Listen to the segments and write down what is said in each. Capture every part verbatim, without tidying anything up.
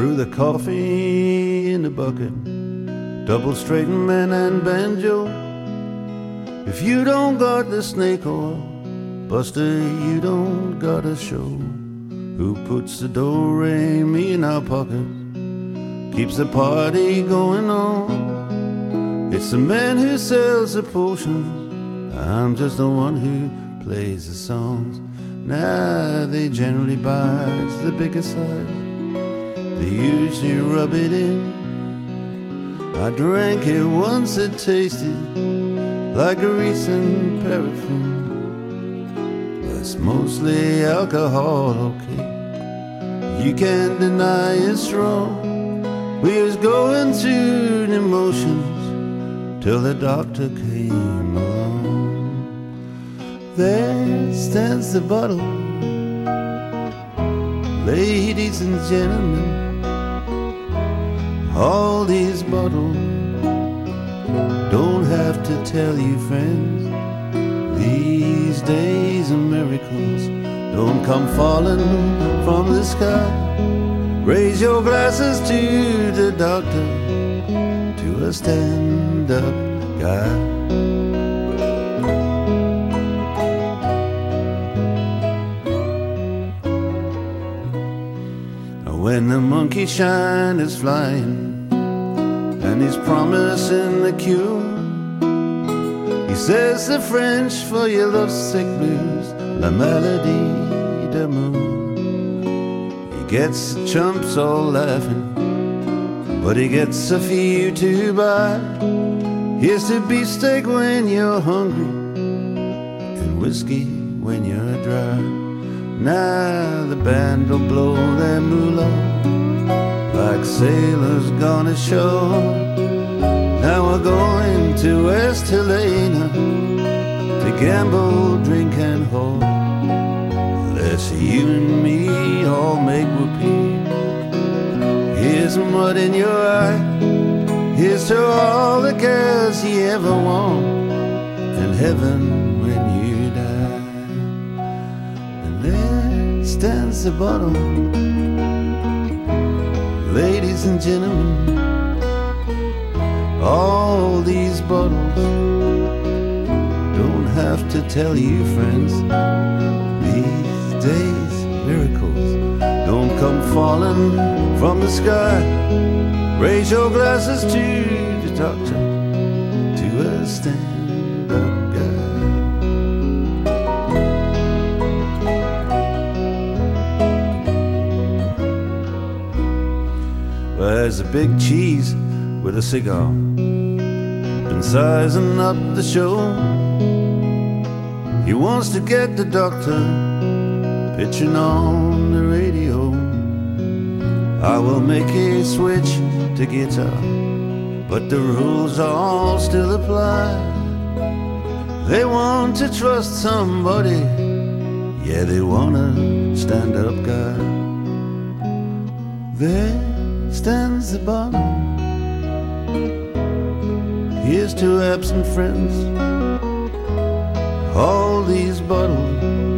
brew the coffee in the bucket, double straighten man and banjo. If you don't got the snake oil, Buster, you don't got a show. Who puts the do-re-mi in our pocket, keeps the party going on? It's the man who sells the potions, I'm just the one who plays the songs. Nah, they generally buy the bigger size, they usually rub it in. I drank it once, it tasted like a recent paraffin, but it's mostly alcohol, okay? You can't deny it's strong. We was going through the motions till the doctor came along. There stands the bottle, ladies and gentlemen. All these bottles don't have to tell you, friends. These days of miracles don't come falling from the sky. Raise your glasses to the doctor, to a stand-up guy. When the monkey shine is flying and he's promising the cure, he says the French for your lovesick blues, la maladie d'amour. He gets the chumps all laughing, but he gets a few to buy. Here's to beefsteak when you're hungry and whiskey when you're dry. Now the band will blow their moolah like sailors gone ashore. Now we're going to West Helena to gamble, drink and whore. Let's you and me all make whoopee. Here's mud in your eye, here's to all the girls you ever want, and heaven when you die. And there stands the bottle, ladies and gentlemen. All these bottles don't have to tell you, friends. These days miracles don't come falling from the sky. Raise your glasses to the doctor, to a stand-up guy. Well, there's a big cheese with a cigar, been sizing up the show. He wants to get the doctor pitching on the radio. I will make a switch to guitar, but the rules all still apply. They want to trust somebody, yeah, they want a stand-up guy. There stands the bottle, here's to absent friends. All these bottles,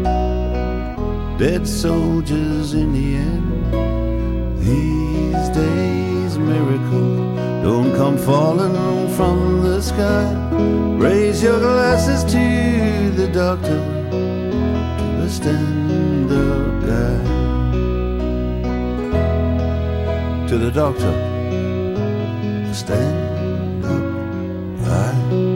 dead soldiers in the end. These days miracles don't come falling from the sky. Raise your glasses to the doctor, to a stand-up guy. To the doctor, a stand-up guy.